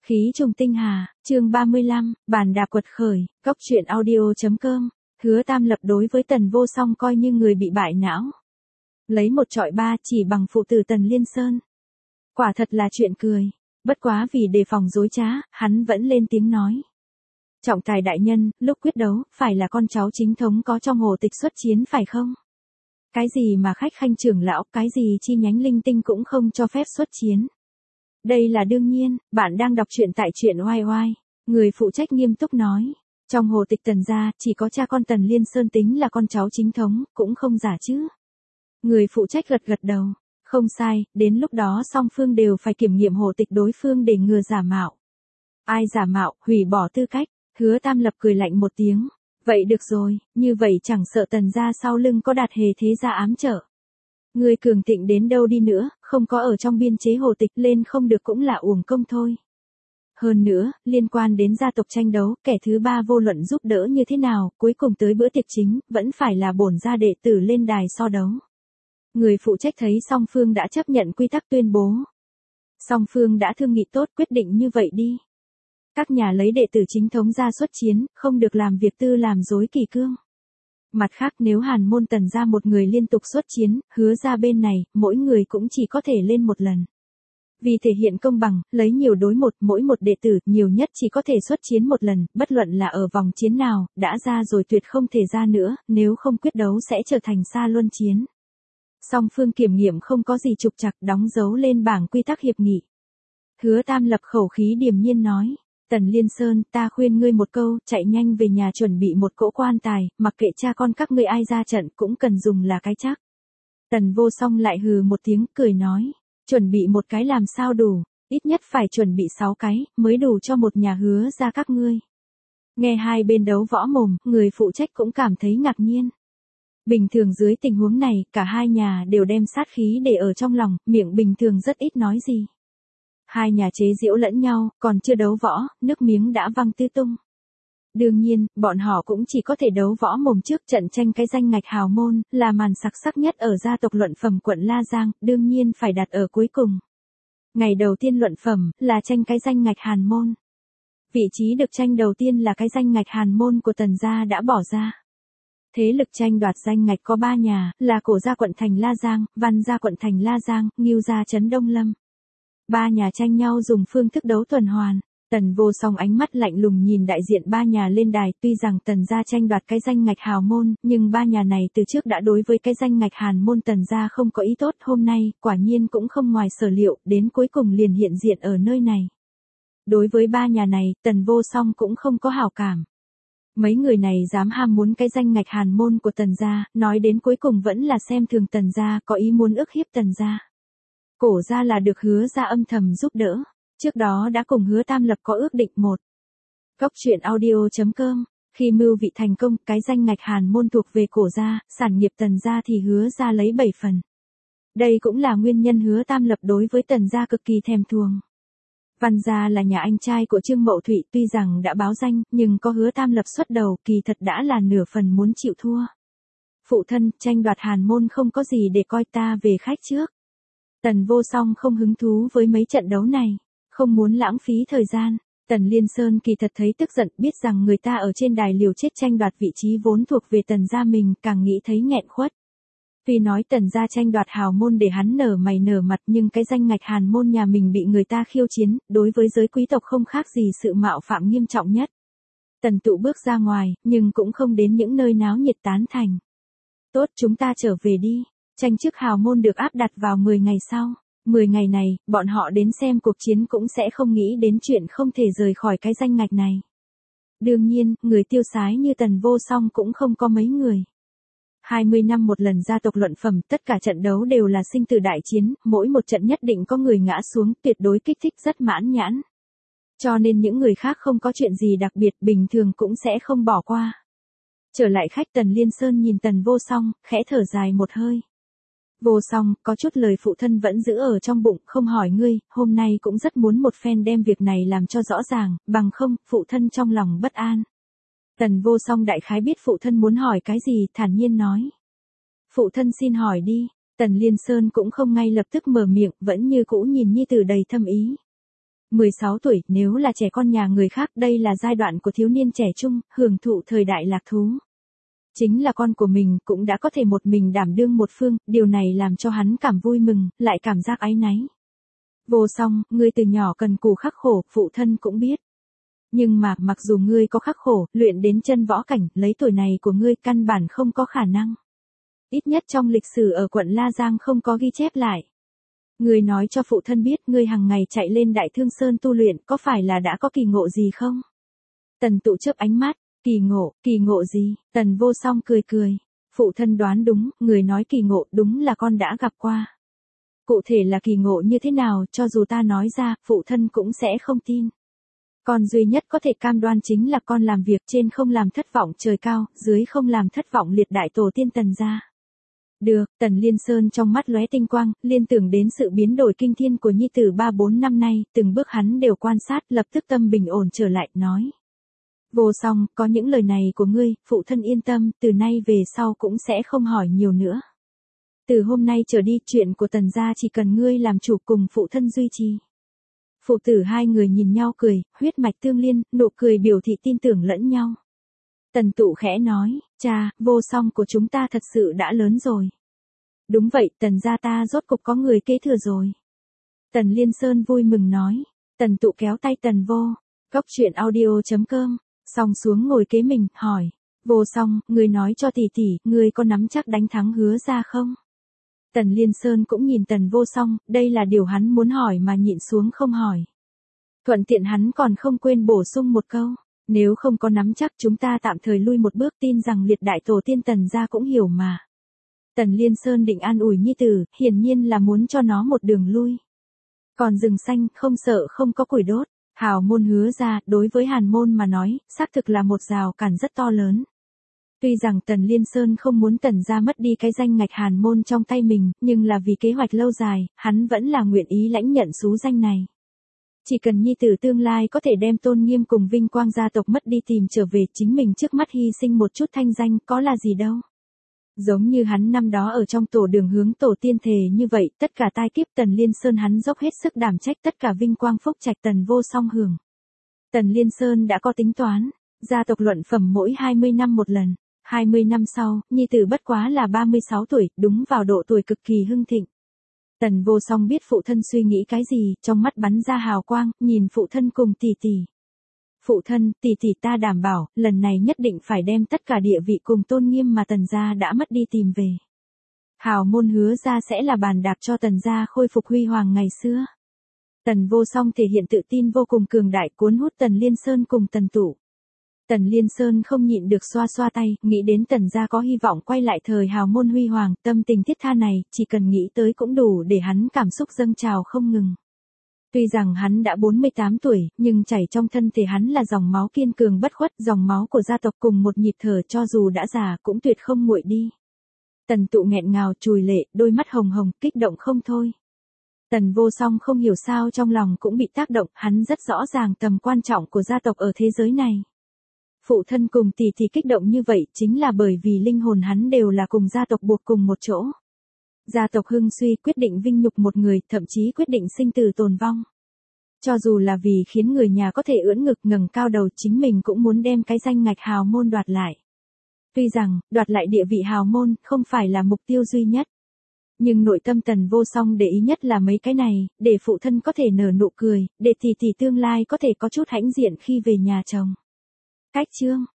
Khí trùng tinh hà, chương 35, bàn đạp quật khởi, góc truyện audio.com, Hứa Tam Lập đối với Tần Vô Song coi như người bị bại não. Lấy một trọi ba chỉ bằng phụ tử Tần Liên Sơn. Quả thật là chuyện cười, bất quá vì đề phòng dối trá, hắn vẫn lên tiếng nói. Trọng tài đại nhân, lúc quyết đấu, phải là con cháu chính thống có trong hồ tịch xuất chiến phải không? Cái gì mà khách khanh trưởng lão, cái gì chi nhánh linh tinh cũng không cho phép xuất chiến. Đây là đương nhiên, bạn đang đọc truyện tại truyện oai oai. Người phụ trách nghiêm túc nói. Trong hồ tịch Tần gia, chỉ có cha con Tần Liên Sơn tính là con cháu chính thống, cũng không giả chứ. Người phụ trách gật gật đầu. Không sai, đến lúc đó song phương đều phải kiểm nghiệm hồ tịch đối phương để ngừa giả mạo. Ai giả mạo, hủy bỏ tư cách. Hứa Tam Lập cười lạnh một tiếng. Vậy được rồi, như vậy chẳng sợ Tần gia sau lưng có đặt hề thế gia ám trợ. Người cường thịnh đến đâu đi nữa, không có ở trong biên chế hồ tịch lên không được cũng là uổng công thôi. Hơn nữa, liên quan đến gia tộc tranh đấu, kẻ thứ ba vô luận giúp đỡ như thế nào, cuối cùng tới bữa tiệc chính, vẫn phải là bổn gia đệ tử lên đài so đấu. Người phụ trách thấy song phương đã chấp nhận quy tắc tuyên bố. Song phương đã thương nghị tốt quyết định như vậy đi. Các nhà lấy đệ tử chính thống ra xuất chiến, không được làm việc tư làm dối kỷ cương. Mặt khác nếu Hàn môn Tần gia một người liên tục xuất chiến, Hứa ra bên này, mỗi người cũng chỉ có thể lên một lần. Vì thể hiện công bằng, lấy nhiều đối một, mỗi một đệ tử nhiều nhất chỉ có thể xuất chiến một lần, bất luận là ở vòng chiến nào, đã ra rồi tuyệt không thể ra nữa, nếu không quyết đấu sẽ trở thành xa luân chiến. Song phương kiểm nghiệm không có gì trục trặc đóng dấu lên bảng quy tắc hiệp nghị. Hứa Tam Lập khẩu khí điềm nhiên nói. Tần Liên Sơn, ta khuyên ngươi một câu, chạy nhanh về nhà chuẩn bị một cỗ quan tài, mặc kệ cha con các ngươi ai ra trận cũng cần dùng là cái chắc. Tần Vô Song lại hừ một tiếng, cười nói, chuẩn bị một cái làm sao đủ, ít nhất phải chuẩn bị 6 cái, mới đủ cho một nhà Hứa ra các ngươi. Nghe hai bên đấu võ mồm, người phụ trách cũng cảm thấy ngạc nhiên. Bình thường dưới tình huống này, cả hai nhà đều đem sát khí để ở trong lòng, miệng bình thường rất ít nói gì. Hai nhà chế giễu lẫn nhau, còn chưa đấu võ, nước miếng đã văng tứ tung. Đương nhiên, bọn họ cũng chỉ có thể đấu võ mồm trước trận tranh cái danh ngạch hào môn, là màn sặc sắc nhất ở gia tộc luận phẩm quận La Giang, đương nhiên phải đặt ở cuối cùng. Ngày đầu tiên luận phẩm, là tranh cái danh ngạch Hàn môn. Vị trí được tranh đầu tiên là cái danh ngạch Hàn môn của Tần gia đã bỏ ra. Thế lực tranh đoạt danh ngạch có 3 nhà, là Cổ gia quận thành La Giang, Văn gia quận thành La Giang, Ngưu gia trấn Đông Lâm. 3 nhà tranh nhau dùng phương thức đấu tuần hoàn. Tần Vô Song ánh mắt lạnh lùng nhìn đại diện 3 nhà lên đài, tuy rằng Tần gia tranh đoạt cái danh ngạch hào môn, nhưng 3 nhà này từ trước đã đối với cái danh ngạch Hàn môn Tần gia không có ý tốt, hôm nay, quả nhiên cũng không ngoài sở liệu, đến cuối cùng liền hiện diện ở nơi này. Đối với 3 nhà này, Tần Vô Song cũng không có hảo cảm. Mấy người này dám ham muốn cái danh ngạch Hàn môn của Tần gia, nói đến cuối cùng vẫn là xem thường Tần gia, có ý muốn ức hiếp Tần gia. Cổ gia là được Hứa ra âm thầm giúp đỡ, trước đó đã cùng Hứa Tam Lập có ước định một. Góc truyện audio.com, khi mưu vị thành công, cái danh ngạch Hàn môn thuộc về Cổ gia, sản nghiệp Tần gia thì Hứa ra lấy 7 phần. Đây cũng là nguyên nhân Hứa Tam Lập đối với Tần gia cực kỳ thèm thuồng. Văn gia là nhà anh trai của Trương Mậu Thụy, tuy rằng đã báo danh, nhưng có Hứa Tam Lập xuất đầu, kỳ thật đã là nửa phần muốn chịu thua. Phụ thân, tranh đoạt Hàn môn không có gì để coi, ta về khách trước. Tần Vô Song không hứng thú với mấy trận đấu này, không muốn lãng phí thời gian. Tần Liên Sơn kỳ thật thấy tức giận, biết rằng người ta ở trên đài liều chết tranh đoạt vị trí vốn thuộc về Tần gia mình, càng nghĩ thấy nghẹn khuất. Tuy nói Tần gia tranh đoạt hào môn để hắn nở mày nở mặt, nhưng cái danh ngạch Hàn môn nhà mình bị người ta khiêu chiến, đối với giới quý tộc không khác gì sự mạo phạm nghiêm trọng nhất. Tần Tụ bước ra ngoài, nhưng cũng không đến những nơi náo nhiệt tán thành. Tốt, chúng ta trở về đi. Tranh chức hào môn được áp đặt vào 10 ngày sau. 10 ngày này, bọn họ đến xem cuộc chiến cũng sẽ không nghĩ đến chuyện không thể rời khỏi cái danh ngạch này. Đương nhiên, người tiêu sái như Tần Vô Song cũng không có mấy người. 20 năm một lần gia tộc luận phẩm, tất cả trận đấu đều là sinh tử đại chiến, mỗi một trận nhất định có người ngã xuống, tuyệt đối kích thích rất mãn nhãn. Cho nên những người khác không có chuyện gì đặc biệt, bình thường cũng sẽ không bỏ qua. Trở lại khách, Tần Liên Sơn nhìn Tần Vô Song, khẽ thở dài một hơi. Vô Song, có chút lời phụ thân vẫn giữ ở trong bụng, không hỏi ngươi, hôm nay cũng rất muốn một phen đem việc này làm cho rõ ràng, bằng không, phụ thân trong lòng bất an. Tần Vô Song đại khái biết phụ thân muốn hỏi cái gì, thản nhiên nói. Phụ thân xin hỏi đi. Tần Liên Sơn cũng không ngay lập tức mở miệng, vẫn như cũ nhìn nhi tử đầy thâm ý. 16 tuổi, nếu là trẻ con nhà người khác, đây là giai đoạn của thiếu niên trẻ trung, hưởng thụ thời đại lạc thú. Chính là con của mình cũng đã có thể một mình đảm đương một phương, điều này làm cho hắn cảm vui mừng, lại cảm giác áy náy. Vô Song, ngươi từ nhỏ cần cù khắc khổ, phụ thân cũng biết. Nhưng mà, mặc dù ngươi có khắc khổ, luyện đến chân võ cảnh, lấy tuổi này của ngươi căn bản không có khả năng. Ít nhất trong lịch sử ở quận La Giang không có ghi chép lại. Ngươi nói cho phụ thân biết ngươi hàng ngày chạy lên Đại Thương Sơn tu luyện, có phải là đã có kỳ ngộ gì không? Tần Tụ chớp ánh mắt, kỳ ngộ gì? Tần Vô Song cười cười. Phụ thân đoán đúng, người nói kỳ ngộ đúng là con đã gặp qua. Cụ thể là kỳ ngộ như thế nào, cho dù ta nói ra, phụ thân cũng sẽ không tin. Con duy nhất có thể cam đoan chính là con làm việc trên không làm thất vọng trời cao, dưới không làm thất vọng liệt đại tổ tiên Tần gia. Được, Tần Liên Sơn trong mắt lóe tinh quang, liên tưởng đến sự biến đổi kinh thiên của nhi tử 3-4 năm nay, từng bước hắn đều quan sát, lập tức tâm bình ổn trở lại, nói. Vô Song, có những lời này của ngươi, phụ thân yên tâm, từ nay về sau cũng sẽ không hỏi nhiều nữa. Từ hôm nay trở đi, chuyện của Tần gia chỉ cần ngươi làm chủ cùng phụ thân duy trì. Phụ tử hai người nhìn nhau cười, huyết mạch tương liên, nụ cười biểu thị tin tưởng lẫn nhau. Tần Tụ khẽ nói, cha, Vô Song của chúng ta thật sự đã lớn rồi. Đúng vậy, Tần gia ta rốt cục có người kế thừa rồi. Tần Liên Sơn vui mừng nói. Tần Tụ kéo tay Tần Vô. Góc truyện audio.com. Xong xuống ngồi kế mình, hỏi. Vô Song, ngươi nói cho tỷ tỷ, ngươi có nắm chắc đánh thắng Hứa gia không? Tần Liên Sơn cũng nhìn Tần Vô Song, đây là điều hắn muốn hỏi mà nhịn xuống không hỏi. Thuận tiện hắn còn không quên bổ sung một câu. Nếu không có nắm chắc chúng ta tạm thời lui một bước, tin rằng liệt đại tổ tiên Tần gia cũng hiểu mà. Tần Liên Sơn định an ủi nhi tử, hiển nhiên là muốn cho nó một đường lui. Còn rừng xanh, không sợ không có củi đốt. Hào môn Hứa gia, đối với Hàn môn mà nói, xác thực là một rào cản rất to lớn. Tuy rằng Tần Liên Sơn không muốn Tần gia mất đi cái danh ngạch Hàn môn trong tay mình, nhưng là vì kế hoạch lâu dài, hắn vẫn là nguyện ý lãnh nhận xú danh này. Chỉ cần nhi tử tương lai có thể đem tôn nghiêm cùng vinh quang gia tộc mất đi tìm trở về, chính mình trước mắt hy sinh một chút thanh danh, có là gì đâu. Giống như hắn năm đó ở trong tổ đường hướng tổ tiên thề như vậy, tất cả tai kiếp Tần Liên Sơn hắn dốc hết sức đảm trách, tất cả vinh quang phúc trạch Tần Vô Song hưởng. Tần Liên Sơn đã có tính toán, gia tộc luận phẩm mỗi 20 năm một lần, 20 năm sau, nhi tử bất quá là 36 tuổi, đúng vào độ tuổi cực kỳ hưng thịnh. Tần Vô Song biết phụ thân suy nghĩ cái gì, trong mắt bắn ra hào quang, nhìn phụ thân cùng tỷ tỷ. Phụ thân, tỷ tỷ ta đảm bảo, lần này nhất định phải đem tất cả địa vị cùng tôn nghiêm mà Tần gia đã mất đi tìm về. Hào môn Hứa gia sẽ là bàn đạp cho Tần gia khôi phục huy hoàng ngày xưa. Tần Vô Song thể hiện tự tin vô cùng cường đại, cuốn hút Tần Liên Sơn cùng Tần Tụ. Tần Liên Sơn không nhịn được xoa xoa tay, nghĩ đến Tần gia có hy vọng quay lại thời hào môn huy hoàng, tâm tình thiết tha này, chỉ cần nghĩ tới cũng đủ để hắn cảm xúc dâng trào không ngừng. Tuy rằng hắn đã 48 tuổi, nhưng chảy trong thân thể hắn là dòng máu kiên cường bất khuất, dòng máu của gia tộc cùng một nhịp thở, cho dù đã già cũng tuyệt không nguội đi. Tần Tụ nghẹn ngào chùi lệ, đôi mắt hồng hồng, kích động không thôi. Tần Vô Song không hiểu sao trong lòng cũng bị tác động, hắn rất rõ ràng tầm quan trọng của gia tộc ở thế giới này. Phụ thân cùng tỷ tỷ kích động như vậy chính là bởi vì linh hồn hắn đều là cùng gia tộc buộc cùng một chỗ. Gia tộc hưng suy, quyết định vinh nhục một người, thậm chí quyết định sinh tử tồn vong. Cho dù là vì khiến người nhà có thể ưỡn ngực ngẩng cao đầu, chính mình cũng muốn đem cái danh ngạch hào môn đoạt lại. Tuy rằng, đoạt lại địa vị hào môn không phải là mục tiêu duy nhất. Nhưng nội tâm Tần Vô Song để ý nhất là mấy cái này, để phụ thân có thể nở nụ cười, để tỷ tỷ tương lai có thể có chút hãnh diện khi về nhà chồng. Cách chương